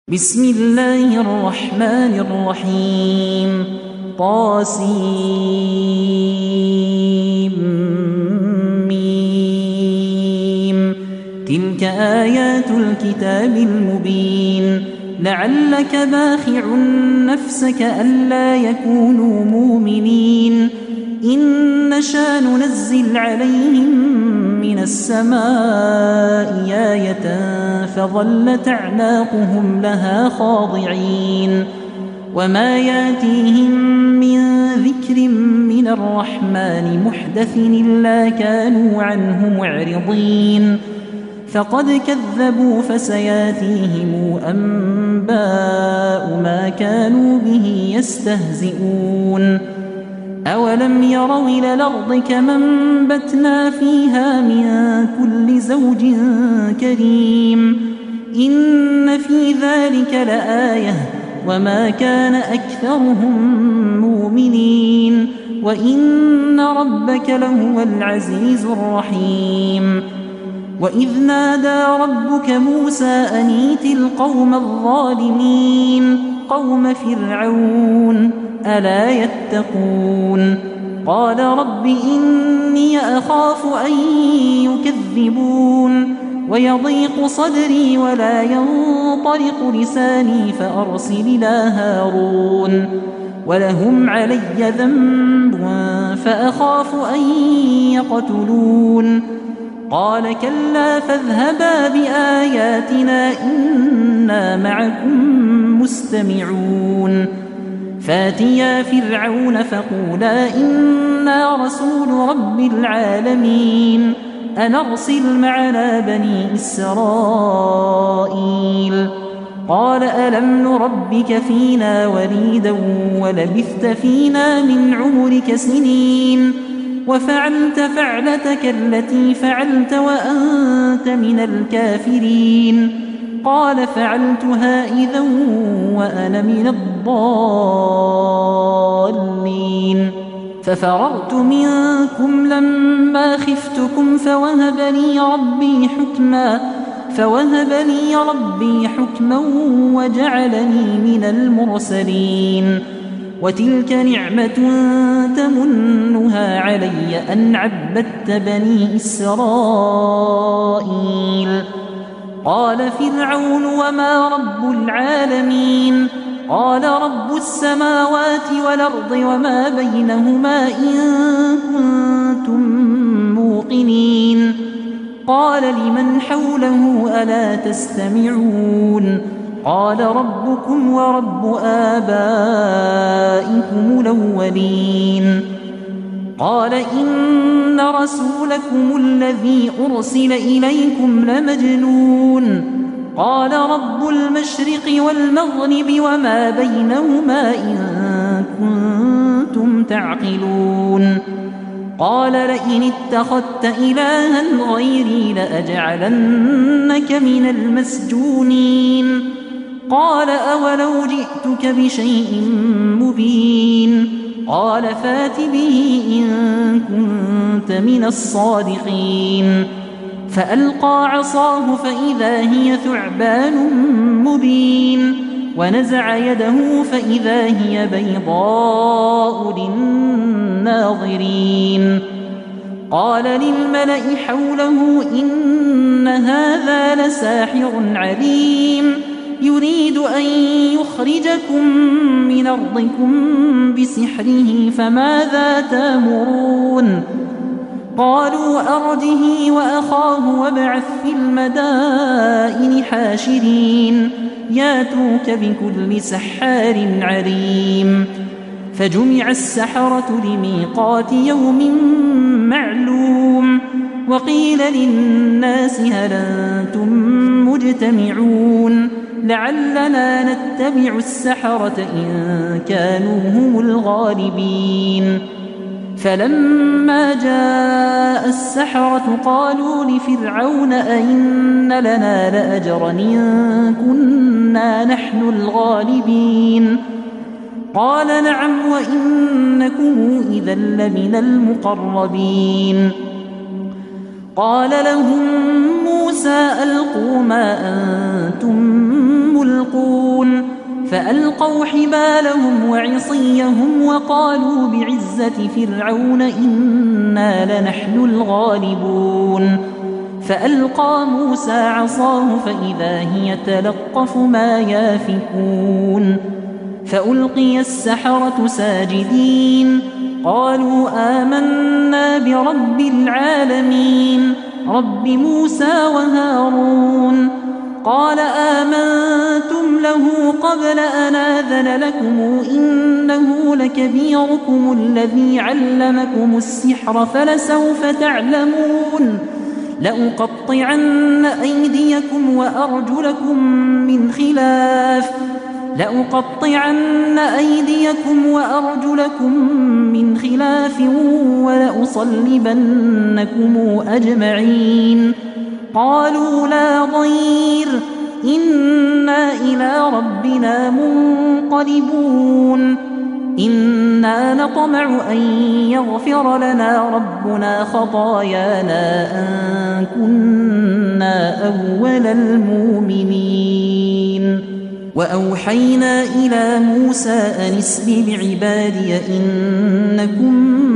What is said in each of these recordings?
بسم الله الرحمن الرحيم طاسيم تلك آيات الكتاب المبين لعلك باخع نفسك ألا يكونوا مؤمنين إن نشأ ننزل عليهم من السماء آية فظلت أعناقهم لها خاضعين وما ياتيهم من ذكر من الرحمن محدث إلا كانوا عنه معرضين فقد كذبوا فسياتيهم أنباء ما كانوا به يستهزئون أولم يروا إلى الأرض كما أنبتنا فيها من كل زوج كريم إن في ذلك لآية وما كان أكثرهم مؤمنين وإن ربك لهو العزيز الرحيم وإذ نادى ربك موسى أن ائت القوم الظالمين قوم فرعون ألا يتقون قال رب إني أخاف أن يكذبون ويضيق صدري ولا ينطلق لساني فأرسل إلى هارون ولهم علي ذنب فأخاف أن يقتلون قال كلا فاذهبا بآياتنا إنا معكم مستمعون فاتيا فرعون فقولا إنا رسول رب العالمين أن أرسل معنا بني إسرائيل قال ألم نربك فينا وليدا ولبثت فينا من عمرك سنين وفعلت فعلتك التي فعلت وأنت من الكافرين قال فعلتها إذا وأنا من الضالين ففررت منكم لما خفتكم فوهب لي ربي حكما وجعلني من المرسلين وتلك نعمة تمنها علي أن عبدت بني إسرائيل قال فرعون وما رب العالمين قال رب السماوات والأرض وما بينهما إن كنتم موقنين قال لمن حوله ألا تستمعون قال ربكم ورب آبائكم الأولين قال إن رسولكم الذي أرسل إليكم لمجنون قال رب المشرق والمغرب وما بينهما إن كنتم تعقلون قال لئن اتخذت إلها غيري لأجعلنك من المسجونين قال أولو جئتك بشيء مبين قال فات به إن كنت من الصادقين فألقى عصاه فإذا هي ثعبان مبين ونزع يده فإذا هي بيضاء للناظرين قال للملأ حوله إن هذا لساحر عليم يريد أن يخرجكم من أرضكم بسحره فماذا تأمرون قالوا أرجه وأخاه وابعث في المدائن حاشرين ياتوك بكل سحار عليم فجمع السحرة لميقات يوم معلوم وقيل للناس هل أنتم مجتمعون لعلنا نتبع السحرة إن كانوا هم الغالبين فلما جاء السحرة قالوا لفرعون أئن لنا لأجرا إن كنا نحن الغالبين قال نعم وإنكم إذا لمن المقربين قال لهم موسى ألقوا ما أنتم ملقون يلقون فألقوا حبالهم وعصيهم وقالوا بعزة فرعون إنا لنحن الغالبون فألقى موسى عصاه فإذا هي تلقف ما يافكون فألقي السحرة ساجدين قالوا آمنا برب العالمين رب موسى وهارون قال آمنتم له قبل أن آذن لكم إنه لكبيركم الذي علمكم السحر فلسوف تعلمون لأقطعن أيديكم وأرجلكم من خلاف ولأصلبنكم أجمعين قالوا لا ضير إنا إلى ربنا منقلبون إنا نطمع أن يغفر لنا ربنا خطايانا أن كنا أول المؤمنين وأوحينا إلى موسى أن اسر بعبادي إنكم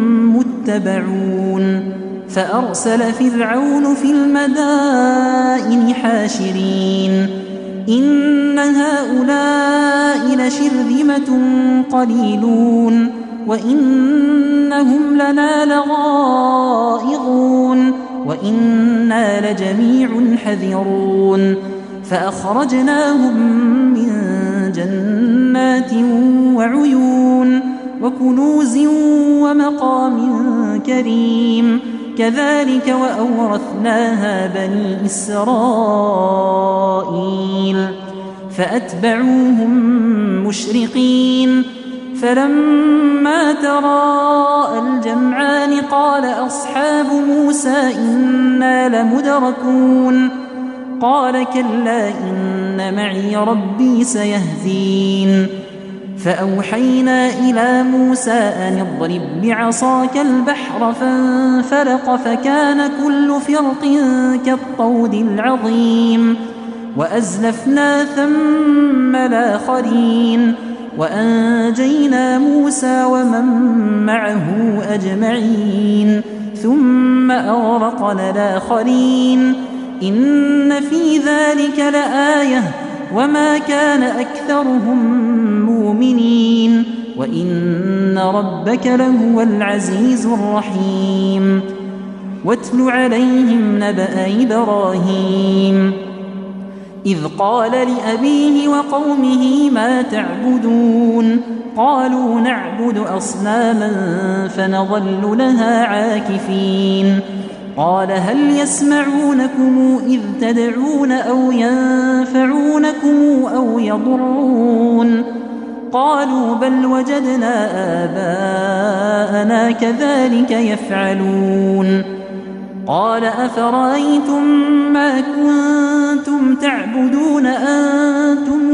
متبعون فأرسل فرعون في المدائن حاشرين إن هؤلاء لشرذمة قليلون وإنهم لنا لغائظون وإنا لجميع حذرون فأخرجناهم من جنات وعيون وكنوز ومقام كريم كذلك وأورثناها بني إسرائيل فأتبعوهم مشرقين فلما تراءى الجمعان قال أصحاب موسى إنا لمدركون قال كلا إن معي ربي سيهدين فأوحينا إلى موسى أن اضرب بعصاك البحر فانفلق فكان كل فرق كالطود العظيم وأزلفنا ثم الآخرين وأنجينا موسى ومن معه أجمعين ثم أغرقنا الآخرين إن في ذلك لآية وما كان أكثرهم مؤمنين وإن ربك لهو العزيز الرحيم واتل عليهم نبأ إبراهيم إذ قال لأبيه وقومه ما تعبدون قالوا نعبد أصناما فنظل لها عاكفين قال هل يسمعونكم إذ تدعون أو ينفعونكم أو يضرون قالوا بل وجدنا آباءنا كذلك يفعلون قال أفرأيتم ما كنتم تعبدون أنتم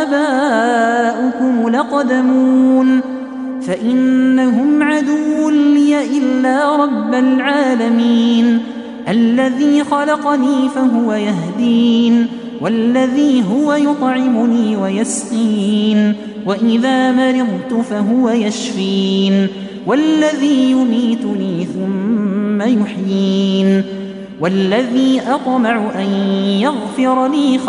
وآباؤكم لقدمون فإنهم عدو لي إلا رب العالمين الذي خلقني فهو يهدين والذي هو يطعمني ويسقين وإذا مرضت فهو يشفين والذي يميتني ثم يحيين والذي أطمع أن يغفر لي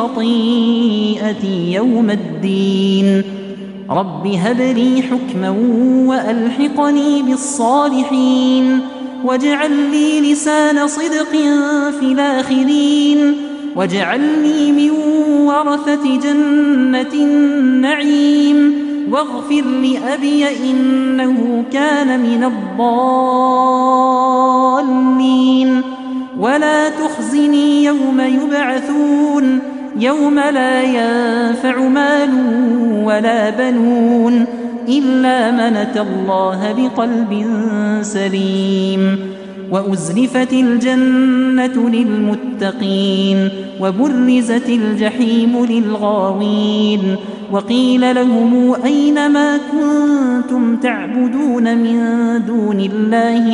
خطيئتي يوم الدين رب هب لي حكما وألحقني بالصالحين واجعل لي لسان صدق في الآخرين واجعلني من ورثة جنة النعيم واغفر لأبي إنه كان من الضالين ولا تخزني يوم يبعثون يوم لا ينفع مال ولا بنون إلا من أتى الله بقلب سليم وأزلفت الجنة للمتقين وبرزت الجحيم للغاوين وقيل لهم أين ما كنتم تعبدون من دون الله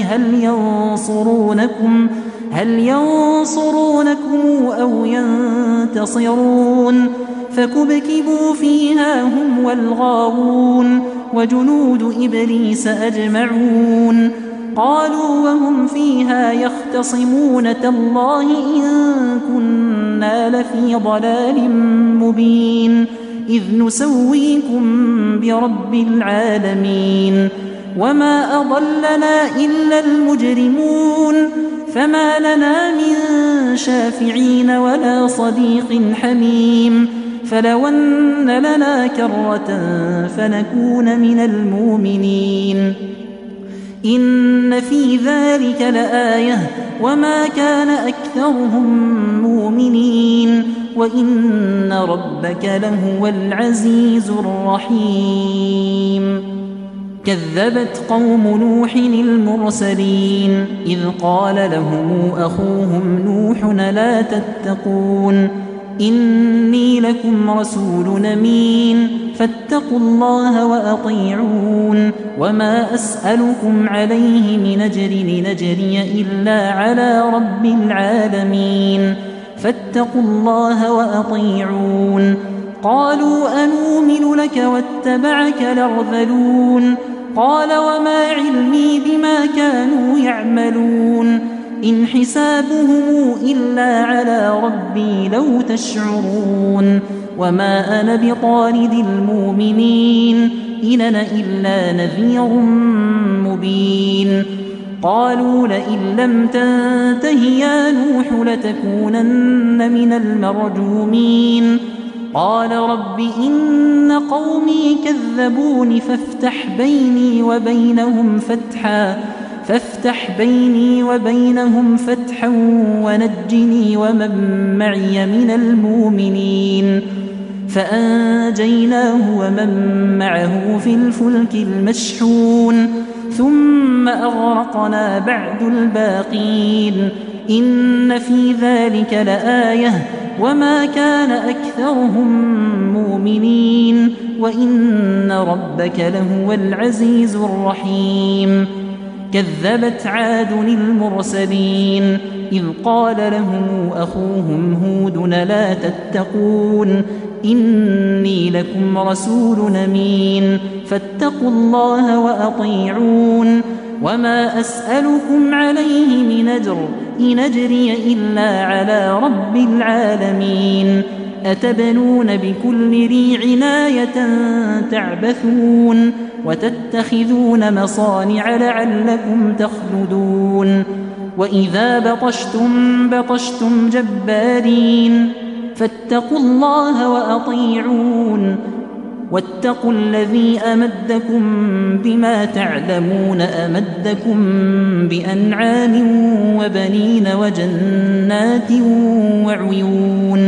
هل ينصرونكم أو ينتصرون فكبكبوا فيها هم والغاوون وجنود إبليس أجمعون قالوا وهم فيها يختصمون تالله إن كنا لفي ضلال مبين إذ نسويكم برب العالمين وما أضلنا إلا المجرمون فما لنا من شافعين ولا صديق حميم فلو أن لنا كرة فنكون من المؤمنين إن في ذلك لآية وما كان أكثرهم مؤمنين وإن ربك لهو العزيز الرحيم كذبت قوم نوح المرسلين إذ قال لهم أخوهم نوح لا تتقون إني لكم رسول أمين فاتقوا الله وأطيعون وما أسألكم عليه من أجر لنجري إلا على رب العالمين فاتقوا الله وأطيعون قالوا أنؤمن لك واتبعك الأرذلون قال وما علمي بما كانوا يعملون إن حسابهم إلا على ربي لو تشعرون وما أنا بطارد المؤمنين إن أنا إلا نذير مبين قالوا لئن لم تنته يا نوح لتكونن من المرجومين قال رب إن قومي كذبون فافتح بيني وبينهم فتحا ونجني ومن معي من المؤمنين فأنجيناه ومن معه في الفلك المشحون ثم أغرقنا بعد الباقين إن في ذلك لآية وما كان أكثرهم مؤمنين وإن ربك لهو العزيز الرحيم كذبت عاد المرسلين إذ قال لهم أخوهم هود لا تتقون إني لكم رسول أمين فاتقوا الله وأطيعون وما أسألكم عليه من أجر إن أجري إلا على رب العالمين أتبنون بكل ريع آية تعبثون وتتخذون مصانع لعلكم تخلدون وإذا بطشتم جبارين فاتقوا الله وأطيعون واتقوا الذي أمدكم بما تعلمون أمدكم بأنعام وبنين وجنات وعيون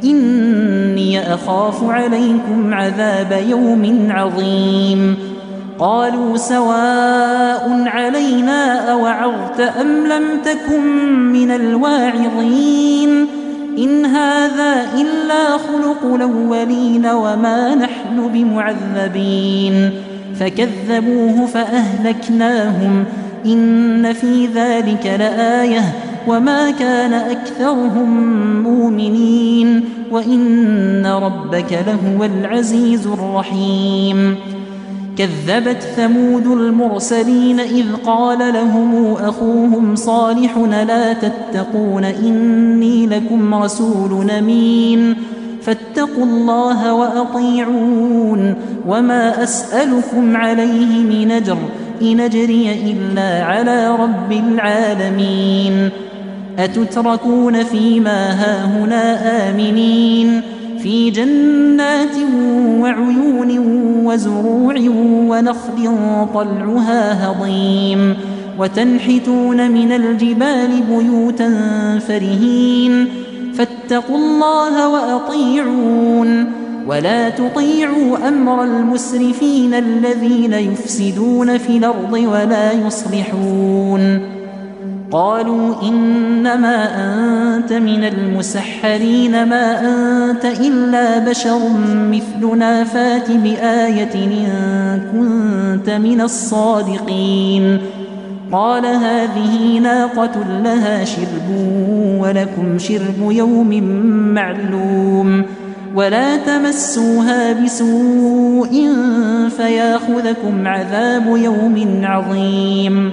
إني أخاف عليكم عذاب يوم عظيم قالوا سواء علينا أوعظت أم لم تكن من الواعظين إن هذا إلا خلق الأولين وما نحن بمعذبين فكذبوه فأهلكناهم إن في ذلك لآية وما كان أكثرهم مؤمنين وإن ربك لهو العزيز الرحيم كذبت ثمود المرسلين إذ قال لهم أخوهم صالح لا تتقون إني لكم رسول أمين فاتقوا الله وأطيعون وما أسألكم عليه من أجر إن أجري إلا على رب العالمين أتتركون فيما هاهنا آمنين في جنات وعيون وزروع ونخل طلعها هضيم وتنحتون من الجبال بيوتا فرهين فاتقوا الله وأطيعون ولا تطيعوا أمر المسرفين الذين يفسدون في الأرض ولا يصلحون قالوا إنما أنت من المسحرين ما أنت إلا بشر مثلنا فات بآية إن كنت من الصادقين قال هذه ناقة لها شرب ولكم شرب يوم معلوم ولا تمسوها بسوء فياخذكم عذاب يوم عظيم.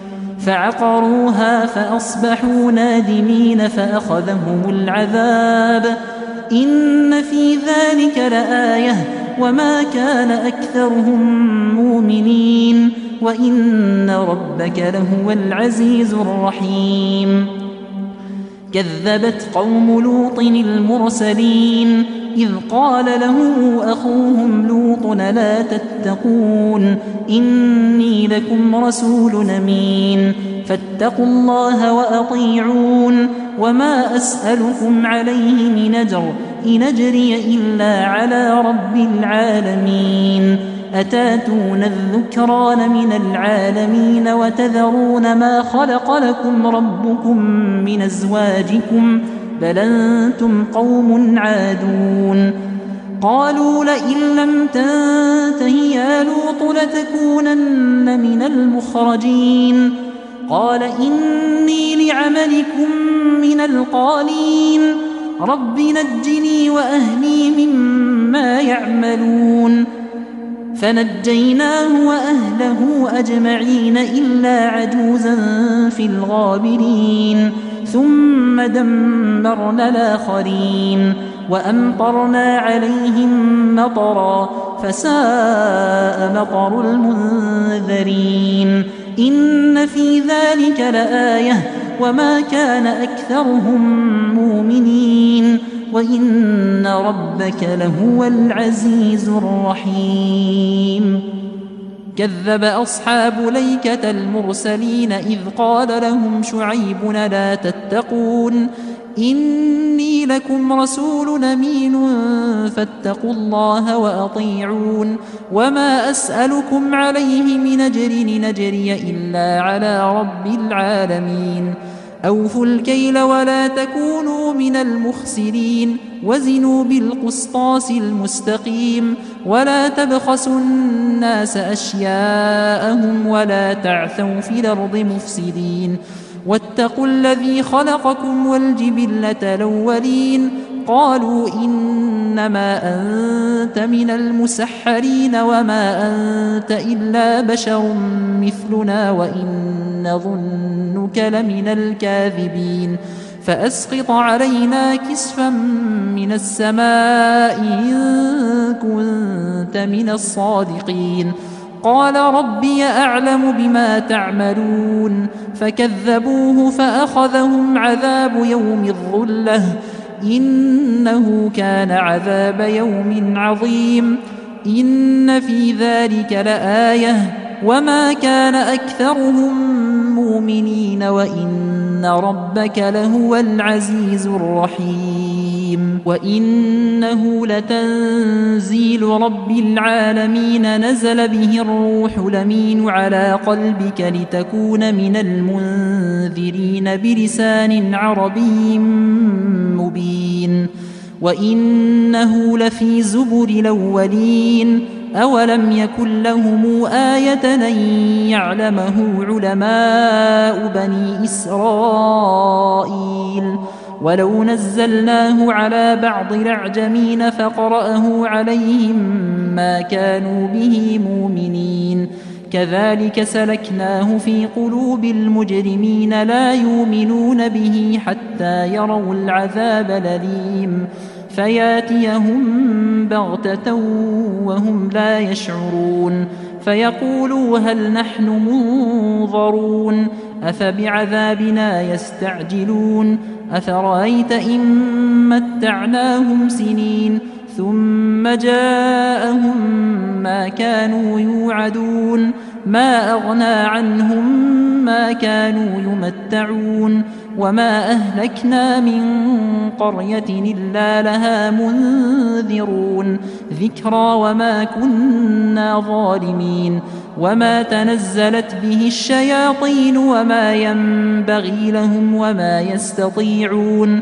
فعقروها فأصبحوا نادمين فأخذهم العذاب. إن في ذلك لآية وما كان أكثرهم مؤمنين وإن ربك لهو العزيز الرحيم. كذبت قوم لوط المرسلين إذ قال لهم أخوهم لوط لا تتقون إني لكم رسول أمين فاتقوا الله وأطيعون وما أسألكم عليه من أجر إن أجري إلا على رب العالمين. أتاتون الذكران من العالمين وتذرون ما خلق لكم ربكم من أزواجكم بل أنتم قوم عادون. قالوا لئن لم تنته يا لوط لتكونن من المخرجين. قال إني لعملكم من القالين رب نجني وأهلي مما يعملون. فنجيناه وأهله أجمعين إلا عجوزا في الغابرين. ثم دمرنا الآخرين وأمطرنا عليهم مطرا فساء مطر المنذرين. إن في ذلك لآية وما كان أكثرهم مؤمنين وإن ربك لهو العزيز الرحيم. كذب أصحاب ليكة المرسلين إذ قال لهم شعيب لا تتقون إني لكم رسول أمين فاتقوا الله وأطيعون وما أسألكم عليه من أجر إن أجري إلا على رب العالمين. أوفوا الكيل ولا تكونوا من المخسرين وزنوا بالقسطاس المستقيم ولا تبخسوا الناس أشياءهم ولا تعثوا في الأرض مفسدين. واتقوا الذي خلقكم والجبلة الأولين. قالوا إنما أنت من المسحرين وما أنت إلا بشر مثلنا وإن نظنك لمن الكاذبين فأسقط علينا كسفا من السماء إن كنت من الصادقين. قال ربي أعلم بما تعملون فكذبوه فأخذهم عذاب يوم الظلة إنه كان عذاب يوم عظيم. إن في ذلك لآية وما كان أكثرهم مؤمنين وإن ربك لهو العزيز الرحيم. وإنه لتنزيل رب العالمين نزل به الروح الأمين على قلبك لتكون من المنذرين بلسان عربي مبين. وإنه لفي زبر الأولين. أولم يكن لهم آية أن يعلمه علماء بني إسرائيل ولو نزلناه على بعض الأعجمين فقرأه عليهم ما كانوا به مؤمنين. كذلك سلكناه في قلوب المجرمين لا يؤمنون به حتى يروا العذاب الأليم فياتيهم بغتة وهم لا يشعرون فيقولوا هل نحن منظرون أفبعذابنا يستعجلون أفرأيت إن متعناهم سنين ثم جاءهم ما كانوا يوعدون ما أغنى عنهم ما كانوا يمتعون وما أهلكنا من قرية إلا لها منذرون ذكرى وما كنا ظالمين وما تنزلت به الشياطين وما ينبغي لهم وما يستطيعون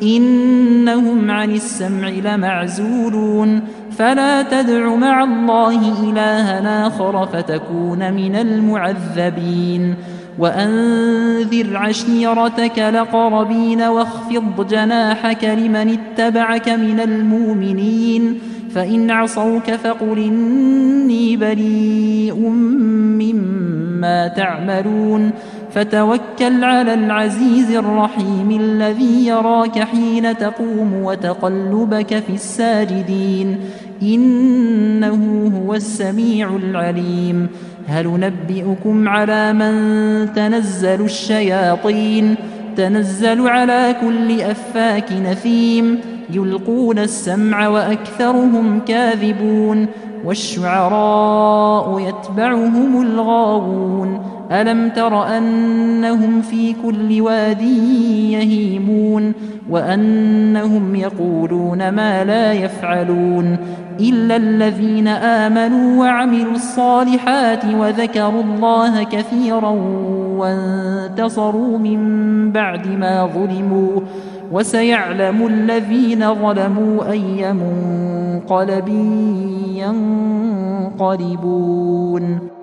إنهم عن السمع لمعزولون فلا تدع مع الله إلها آخر فتكون من المعذبين وأنذر عشيرتك الأقربين واخفض جناحك لمن اتبعك من المؤمنين فإن عصوك فقل إني بريء مما تعملون فتوكل على العزيز الرحيم الذي يراك حين تقوم وتقلبك في الساجدين إنه هو السميع العليم هل ننبئكم على من تنزل الشياطين تنزل على كل أفاك نثيم يلقون السمع وأكثرهم كاذبون والشعراء يتبعهم الغاوون ألم تر أنهم في كل واد يهيمون وأنهم يقولون ما لا يفعلون إلا الذين آمنوا وعملوا الصالحات وذكروا الله كثيرا وانتصروا من بعد ما ظلموا وسيعلم الذين ظلموا أي منقلب ينقلبون